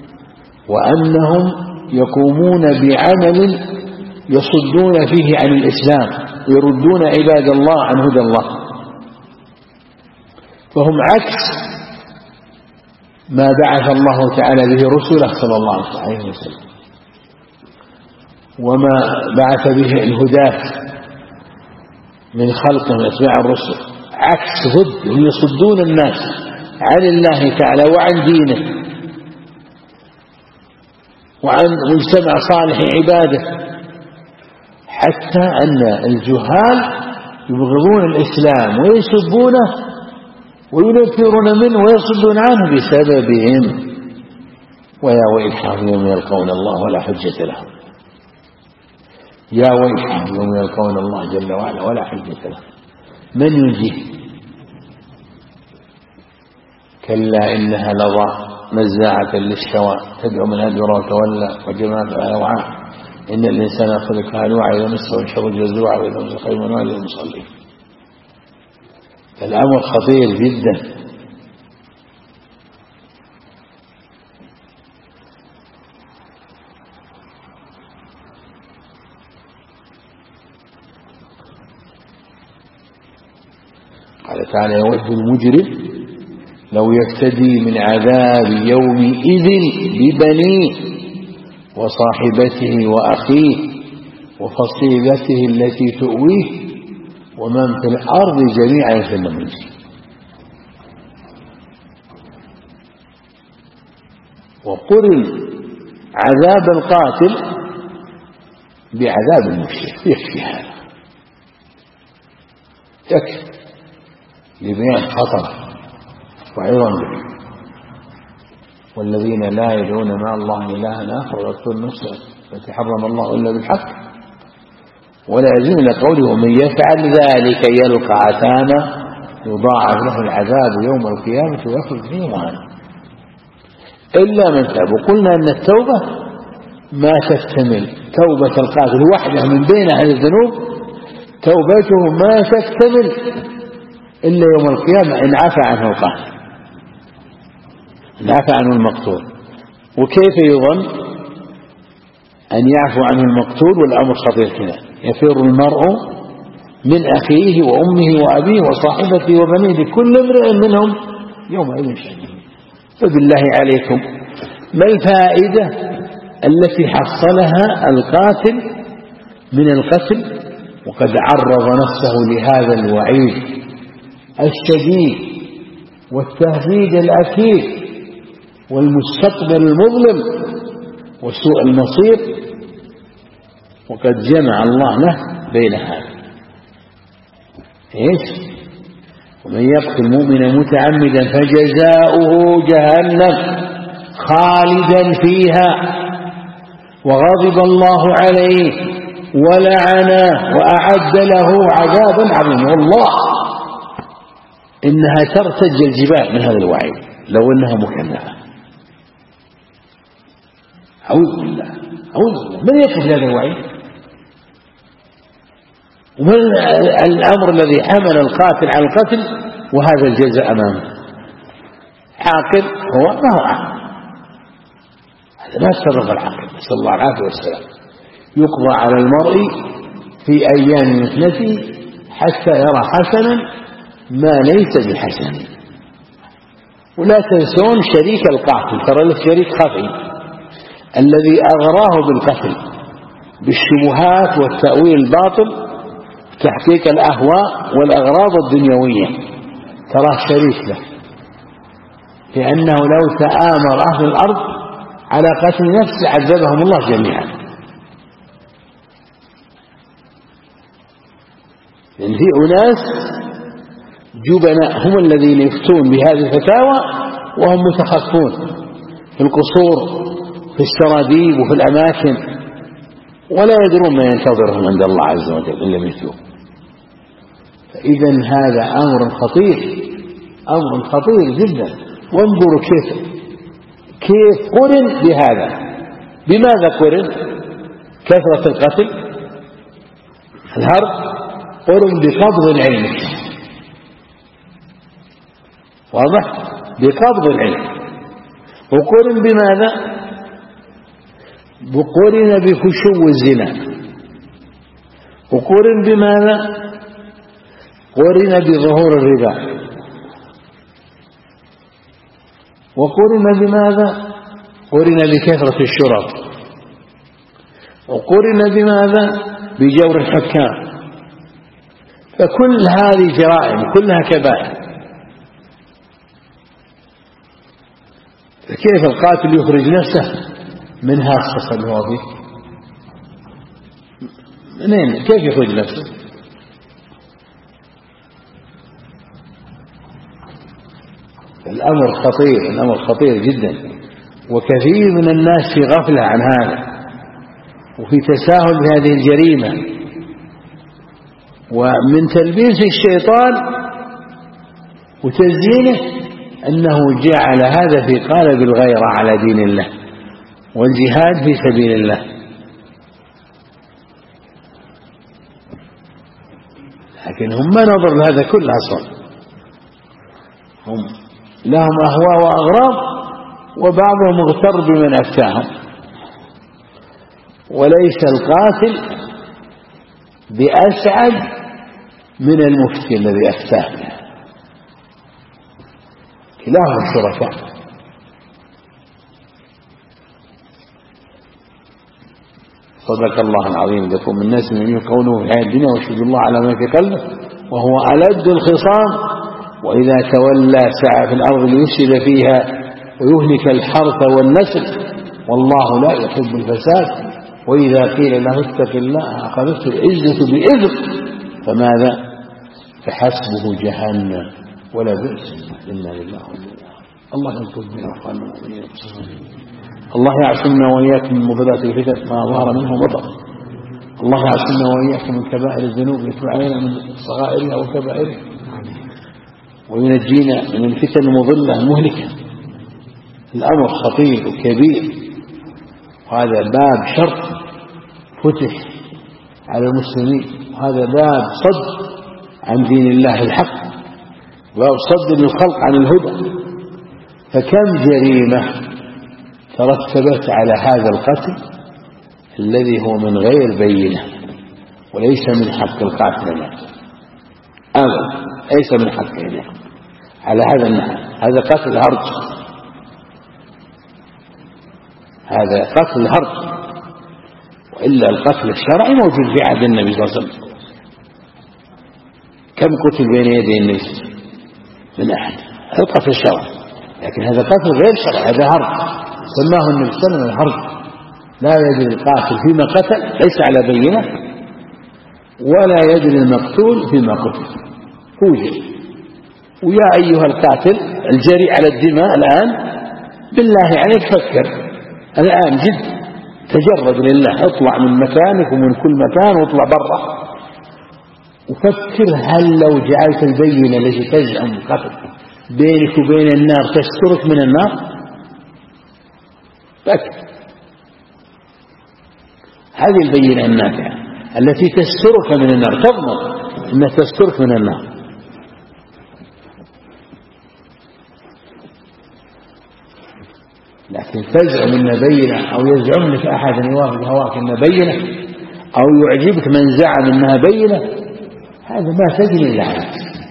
وأنهم يقومون بعمل يصدون فيه عن الإسلام ويردون عباد الله عن هدى الله. فهم عكس ما بعث الله تعالى به رسله صلى الله عليه وسلم وما بعث به الهداة من خلقه من أتباع الرسل عكس ضد هم يصدون الناس عن الله تعالى وعن دينه وعن مجتمع صالح عباده حتى أن الجهال يبغضون الإسلام ويسبونه وينفرون منه ويصدون عنه بسببهم. ويا ويلهم يوم يلقون الله ولا حجة لهم. يا ويلهم يوم يلقون الله جل وعلا ولا حجة لهم. من ينجيه؟ كلا إنها لظى نزاعة للشوى تدعو من أدبر وتولى وجمع فعل وعاء إن الإنسان خلق هلوعا إذا مسه الشر جزوعا وإذا مسه خير منوع للمصلين. الأمر خطير جدا. قال تعالى: يود المجرم لو يفتدي من عذاب يومئذ ببنيه وصاحبته وأخيه وفصيلته التي تؤويه ومن في الأرض جميعا ثم ينجيه. وقرن عذاب القاتل بعذاب المشرك، يكفي هذا، يكفي لبيان خطر وعظم به. والذين لا يدعون مع الله إلها آخر ويقتلون النفس التي حرم الله إلا بالحق ولا يزيد إلا قوله: ومن يفعل ذلك يلقى أثاما يضاعف له العذاب يوم القيامة ويخلد فيه مهانا إلا من تاب. وقلنا أن التوبة ما تكتمل، توبة القاتل وحده من بين أهل الذنوب توبته ما تكتمل إلا يوم القيامة إن عفى عنه القاتل، إن عفى عنه المقتول. وكيف يظن أن يعفو عنه المقتول والأمر خطير كذا؟ يفر المرء من أخيه وأمه وأبيه وصاحبته وبنيه لكل امرئ منهم يومئذ شأن. فبالله عليكم ما الفائدة التي حصلها القاتل من القتل وقد عرض نفسه لهذا الوعيد الشديد والتهديد الأكيد والمستقبل المظلم وسوء المصير، وقد جمع الله له بين هذا؟ ايش؟ ومن يقتل مؤمنا متعمدا فجزاؤه جهنم خالدا فيها وغضب الله عليه ولعنه وأعد له عذابا عظيما. والله إنها ترتج الجبال من هذا الوعيد لو إنها مكلفة. أعوذ بالله، أعوذ بالله. من يكفي هذا الوعيد؟ ومن الأمر الذي حمل القاتل على القتل وهذا الجزاء أمامه؟ عاقل هو ما هو عاقل، هذا ما تصرف العقل، نسأل الله العافية والسلام. يقضى على المرء في أيام مثنته حتى يرى حسنا ما ليس بحسن. ولا تنسون شريك القاتل، ترى له شريك خفي الذي أغراه بالقتل بالشبهات والتأويل الباطل وتحقيق الأهواء والأغراض الدنيوية، تراه شريك له، لأنه لو تآمر أهل الأرض على قتل نفسه عذبهم الله جميعا. لأن في أناس جبناء هم الذين يفتون بهذه الفتاوى وهم متخفون في القصور في السراديب وفي الأماكن ولا يدرون ما ينتظرهم عند الله عز وجل إن لم يفتوا. فإذا هذا أمر خطير، أمر خطير جدا. وانظروا كيف قرن بهذا. بماذا قرن؟ كثرة القتل، الهرب، قرن بقبض العلم. واضح؟ بقبض العلم. وقرن بماذا؟ وقرن بفشو الزنا. وقرن بماذا؟ قرن بظهور الربا. وقرن بماذا؟ قرن بكثرة الشرط. وقرن بماذا؟ بجور الحكام. فكل هذه جرائم كلها كبائر. فكيف القاتل يخرج نفسه من هالصفة اللي هو فيه؟ منين؟ كيف يخرج نفسه؟ الأمر خطير، الأمر خطير جدا. وكثير من الناس في غفلة عن هذا وفي تساهل بهذه الجريمة. ومن تلبيس الشيطان وتزيينه أنه جعل هذا في قالب الغيرة على دين الله والجهاد في سبيل الله. لكن هم ما نظر لهذا كله أصلا، هم لهم أهواء وأغراض وبعضهم مغتر بمن أفتاهم. وليس القاتل بأسعد من المفتي الذي أفتاه. كلاهما شركاء. صدق الله العظيم. لكم من الناس من يقولون في الحياة الدنيا ويشهد الله على ما في قلبه وهو ألد الخصام وإذا تولى سعى في الأرض ليفسد فيها ويهلك الحرث والنسل والله لا يحب الفساد. وإذا قيل له اتق الله أخذته العزة بإذن فماذا؟ فحسبه جهنم ولا بئس. إنا لله الله ينقذنا وقال المؤمنين. الله يعصمنا وإياكم من مضلات الفتن ما ظهر منه بطن. الله يعصمنا وإياكم من كبائر الذنوب يتوب علينا من صغائرها وكبائرها وينجينا من الفتن المضلة المهلكة. الأمر خطير وكبير وهذا باب شر فتح على المسلمين وهذا باب صد عن دين الله الحق باب صد للخلق عن الهدى. فكم جريمة ترتبت على هذا القتل الذي هو من غير بينة وليس من حق القاتل أبدا ليس من حقه على هذا النحو. هذا قتل هرج هذا قتل هرج وإلا القتل الشرعي موجود في عهد النبي صلى الله عليه وسلم. كم قتل بين يدي النبي من أحد؟ هذا قتل الشرعي. لكن هذا قتل غير شرعي هذا هرج سماه النبي صلى الله عليه وسلم الهرج. لا يدري القاتل فيما قتل ليس على بينة ولا يدري المقتول فيما قتل فوجئ. ويا أيها القاتل الجري على الدماء الآن بالله عليك فكر الآن جد تجرد لله اطلع من مكانك ومن كل مكان واطلع برا وفكر هل لو جعلت البينة التي تزعم قتل بينك وبين النار تسترك من النار؟ فكر هذه البينة النافعة التي تسترك من النار تضمن أنها تسترك من النار. لكن تزعم أن بينة أو يزعم لك أحد أن يوافق هواك أن بينة أو يعجبك من زعم أنها بينة هذا ما تجري إلا عليك.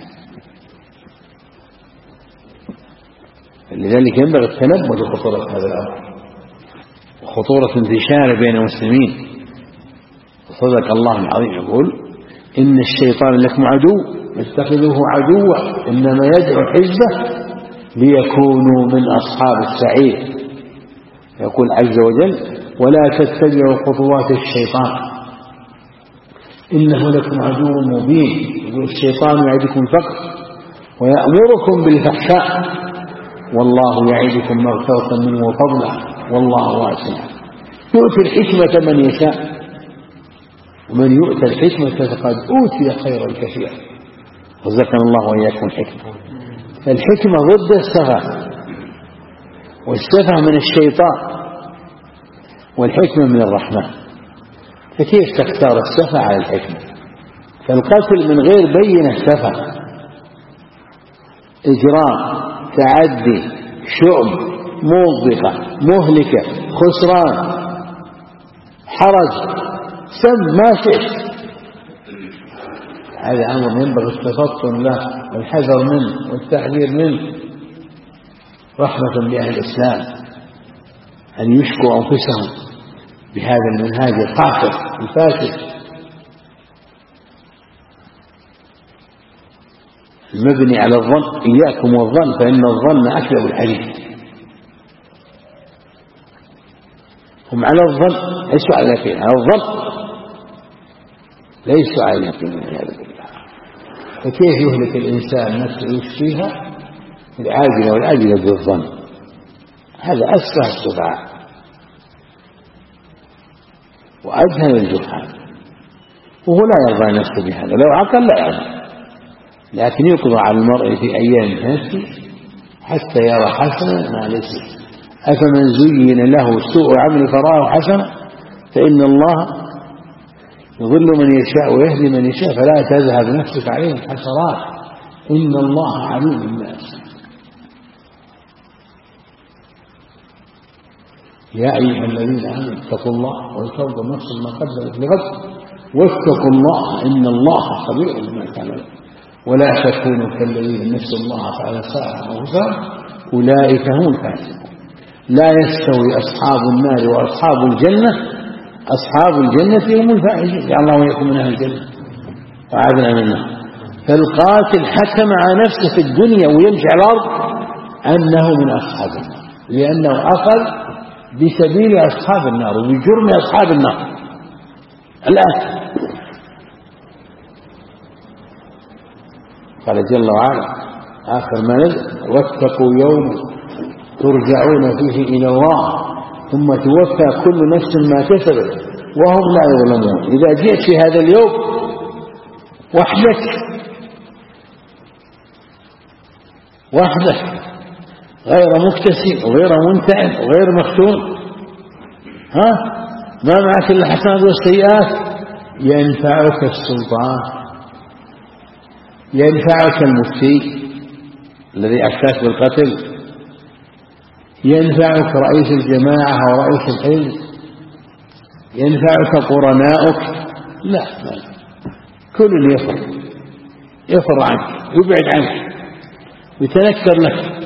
لذلك ينبغي التنبه لخطورة هذا الأمر وخطورة انتشاره بين المسلمين. صدق الله العظيم يقول إن الشيطان لكم عدو فاتخذوه عدوا إنما يدعو حزبه ليكونوا من أصحاب السعير. يقول عز وجل ولا تتبعوا خطوات الشيطان إنه لكم عدو مبين. يقول الشيطان يعدكم الفقر ويأمركم بالفحشاء والله يعدكم مغفرة منه وفضلا والله واسع. يؤتي الحكمة من يشاء ومن يؤتى الحكمة فقد أوتي خيرا كثيرا. رزقنا الله وإياكم الحكمة. فالحكمة ضد السفه والسفه من الشيطان والحكمة من الرحمن. فكيف تختار السفه على الحكمة؟ فالقتل من غير بينة سفه إجرام تعدي شؤم موظفة مهلكة خسران حرج سم ما شئت. هذا أمر ينبغي التفطن له والحذر منه والتحذير منه رحمة بأهل الإسلام أن يشكوا أنفسهم بهذا المنهاج القاصر الفاسد المبني على الظن. إياكم والظن فإن الظن أكذب الحديث. هم على الظن ليسوا على اليقين. على الظن ليسوا على اليقين والعياذ بالله. فكيف يهلك الإنسان نفسه يشفيها العاجلة والآجلة بالظن؟ هذا أسفه السفهاء وأجهل الجهال وهو لا يرضى نفسه بهذا. لو عقل لا يرضى لكن يقضى على المرء في أيام نفسه حتى يرى حسنا ما ليس. أفمن زين له سوء عمل فراه حسنا فإن الله يضل من يشاء ويهدي من يشاء فلا تذهب نفسك عليهم حسرات إن الله عليم بالناس. يا أيها الذين آمنوا اتقوا الله ولتنظر نفس ما قدمت لغد واتقوا الله إن الله خبير بما تعملون ولا تكونوا كالذين نسوا الله فأنساهم أنفسهم أولئك هم الفاسقون. لا يستوي أصحاب النار وأصحاب الجنة، أصحاب الجنة هم الفائزون، جعل الله وإياكم من أهل الجنة وأعاذنا من النار. فالقاتل حكم على نفسه في الدنيا ويمشي على الأرض أنه من أصحاب النار، لأنه أخذ بسبيل أصحاب النار وبجرم أصحاب النار. الآن قال جل وعلا آخر ما نزل: واتقوا يوم ترجعون فيه إلى الله ثم توفى كل نفس ما كسبت وهم لا يظلمون. إذا جئت في هذا اليوم وحدك غير مكتسب وغير منتعب وغير مختون، ما معك إلا الحسنات والسيئات، ينفعك السلطان، ينفعك المفتي الذي أفتاك بالقتل، ينفعك رئيس الجماعة ورئيس الحزب، ينفعك قرناؤك، لا. كل يفر عنك، يبعد عنك، يتنكر لك.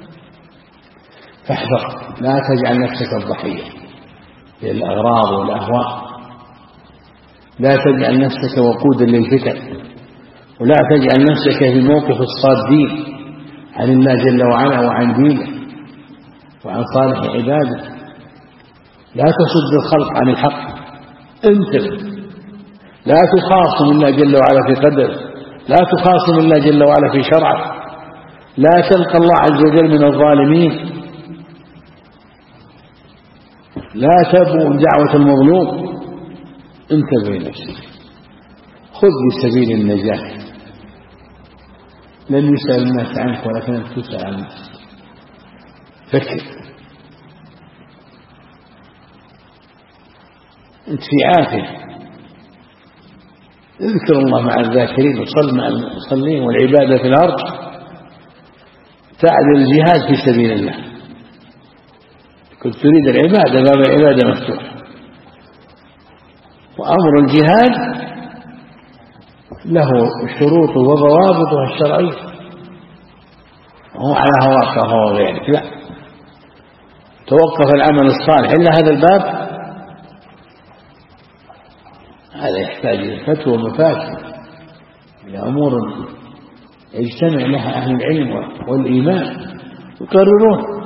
فاحذر، لا تجعل نفسك الضحية للأغراض والأهواء، لا تجعل نفسك وقودا للفتن، ولا تجعل نفسك في موقف الصادين عن الله جل وعلا وعن دينه وعن صالح عباده. لا تصد الخلق عن الحق، انتبه. لا تخاصم الله جل وعلا في قدره، لا تخاصم الله جل وعلا في شرعه، لا تلقى الله عز وجل من الظالمين، لا تبوء دعوة المظلوم. انتبه لنفسك، خذ بسبيل النجاة. لن يسأل الناس عنك ولكن تسأل عن نفسك. فكر، أنت في عافية، اذكر الله مع الذاكرين وصل مع المصلين، والعبادة في الأرض تعدل الجهاد في سبيل الله. كنت تريد العبادة، باب العبادة مفتوح، وأمر الجهاد له شروط وضوابطه الشرعية، وهو على هواك وهو غيرك، لا. توقف العمل الصالح إلا هذا الباب، هذا يحتاج إلى فتوى ومفاتيح، إلى أمور يجتمع لها أهل العلم والإيمان يقررون.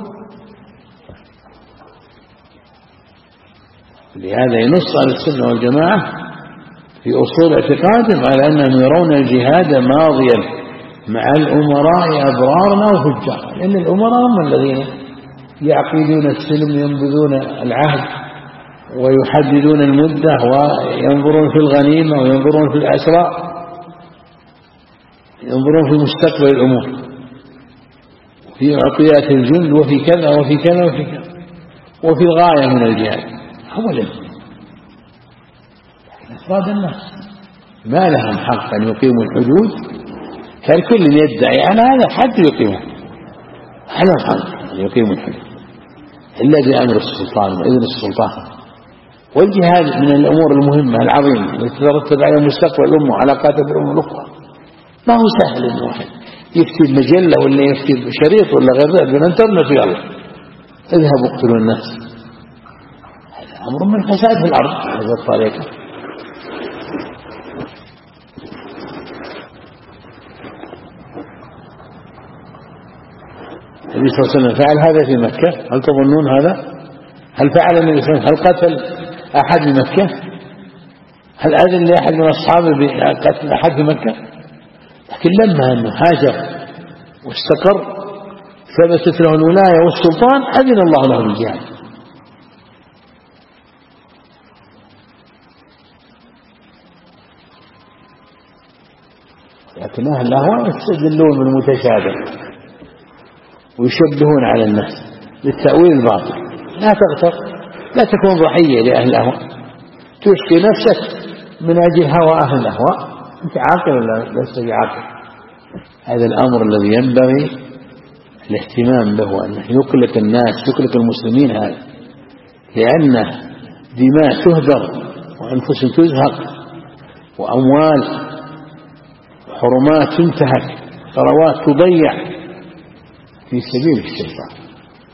لهذا ينص على السنة والجماعة في أصول اعتقادهم على أنهم يرون الجهاد ماضيا مع الأمراء أبرارا أو فجارا، لأن الأمراء هم الذين يعقدون السلم، ينبذون العهد ويحددون المدة وينظرون في الغنيمة وينظرون في الأسرى، ينظرون في مستقبل الأمور، في عطيات الجند وفي كذا وفي كذا وفي كذا، وفي الغاية من الجهاد. أولا أفراد الناس ما لهم حق أن يقيموا الحدود، فالكل يدعي على هذا حد يقيمه، على الحق أن يقيموا الحدود إلا بأمر السلطان وإذن السلطان. والجهاد من الأمور المهمة العظيمة التي ترتب على مستقبل الأمة وعلاقات الأمم الأخرى. ما هو سهل إن واحد يكتب مجلة ولا يكتب شريط ولا غير ذلك بالإنترنت يلا اذهبوا اقتلوا الناس. هذا أمر من فساد في الأرض هذا الطريقة. النبي صلى الله عليه وسلم فعل هذا في مكة، هل تظنون هذا؟ هل فعل النبي صلى الله عليه وسلم؟ هل قتل أحد في مكة؟ هل أذن لأحد من أصحابه بقتل أحد في مكة؟ لكن لما أنه هاجر واستقر ثبتت له الولاية والسلطان أذن الله له بالجهاد. لكن أهل الأهواء يستدلون بالمتشابه ويشبهون على الناس بالتأويل الباطل. لا تغتر، لا تكون ضحية لأهل الأهواء، تشقي نفسك من أجل هوى أهل الأهواء. أنت عاقل ولا لست بعاقل؟ هذا الأمر الذي ينبغي الاهتمام به، أنه يقلق الناس، يقلق المسلمين، هذا لأن دماء تهدر وأنفس تزهق وأموال وحرمات تنتهك، ثروات تضيع، في سبيل الشيطان.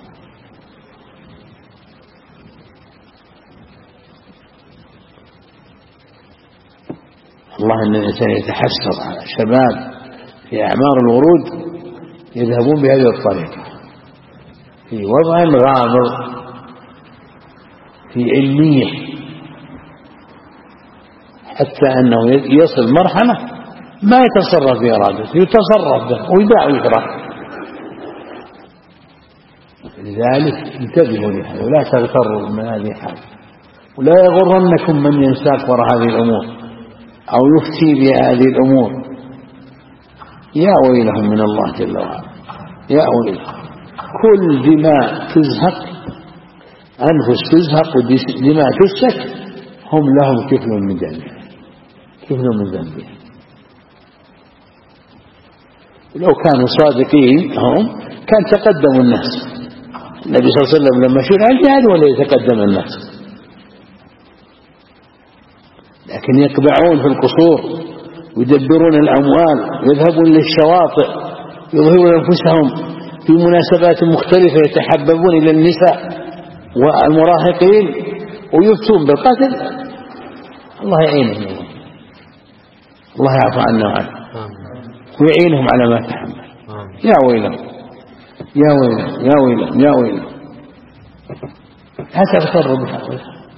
الله أن الإنسان يتحسر على شباب في أعمار الورود يذهبون بهذه الطريقة في وضع غامض في علمية، حتى أنه يصل مرحلة ما يتصرف بإرادته، يتصرف به ويباع ويشرى. لذلك انتبهوا لهذا ولا تغتروا من هذه الحال، ولا يغرنكم من ينساق وراء هذه الأمور أو يفتي بهذه الأمور. يا ويلهم من الله جل وعلا، يا ويلهم. كل دماء تزهق، أنفس تزهق ودماء تسك، هم لهم كفل من ذنبها، كفل من ذنبها. لو كانوا صادقين هم كان تقدموا الناس. النبي صلى الله عليه وسلم لما شرع الجهاد ولا يتقدم الناس، لكن يقبعون في القصور ويدبرون الأموال، يذهبون للشواطئ، يظهرون أنفسهم في مناسبات مختلفة، يتحببون إلى النساء والمراهقين ويفتون بالقتل. الله يعينهم، الله يعفو عنا وعنهم ويعينهم على ما تحمل. يا ويلهم يا ويلهم يا ويلهم يا ويلهم. لا تغتروا بهذا.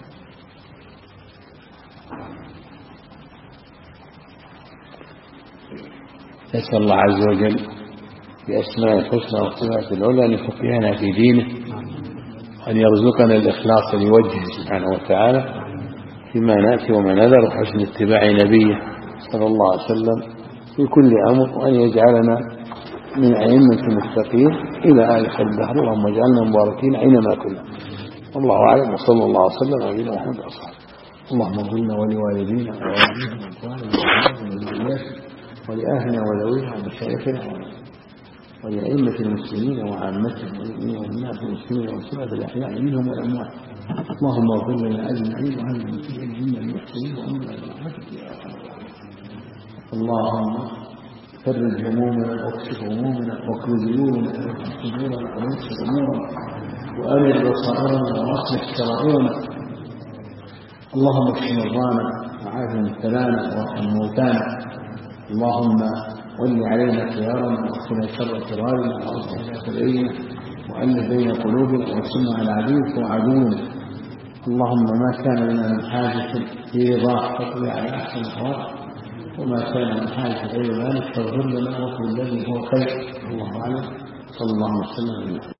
نسأل الله عز وجل بأسماء الحسنى وصفاته العلى أن يفقهنا في دينه، وأن يرزقنا الإخلاص لوجهه سبحانه وتعالى فيما نأتي وما نذر، وحسن اتباع نبيه صلى الله عليه وسلم في كل أمر، وأن يجعلنا من أئمة المتقين إلى آخر الدهر، اللهم اجعلنا مباركين أينما كنا. والله أعلم، وصلى الله وسلم على نبينا محمد وصحبه. اللهم اغفر لنا ولوالدينا ووالدينا وذرياتنا ولأهلنا وذوينا ومشايخنا ولأئمة المسلمين وعامتهم والناس المسلمين والسنة الأحياء منهم والأموات. اللهم اغفر لنا أجمعين وهل المسلمين منا المحسنين وأمنا برحمتك يا أرحم الراحمين. اللهم فرج همومنا واكشف همومنا واكل ديوننا وافتح صدورنا ويسر أمورنا وأمن بصائرنا وأصلح سرائرنا. اللهم اشف مرضانا وعاف مبتلانا وارحم موتانا. اللهم ول علينا خيارنا واغفر شر شرارنا واصلح ذات بيننا والف بين قلوبنا وانصرنا على عدوك وعدونا. اللهم ما كان لنا من حاجه في رضاك فاقضي على احسن الاحوال، وما كان من حاجه غير ذلك فاغفر لنا واغفر الذي هو خير. الله اعلم. صلى الله عليه وسلم.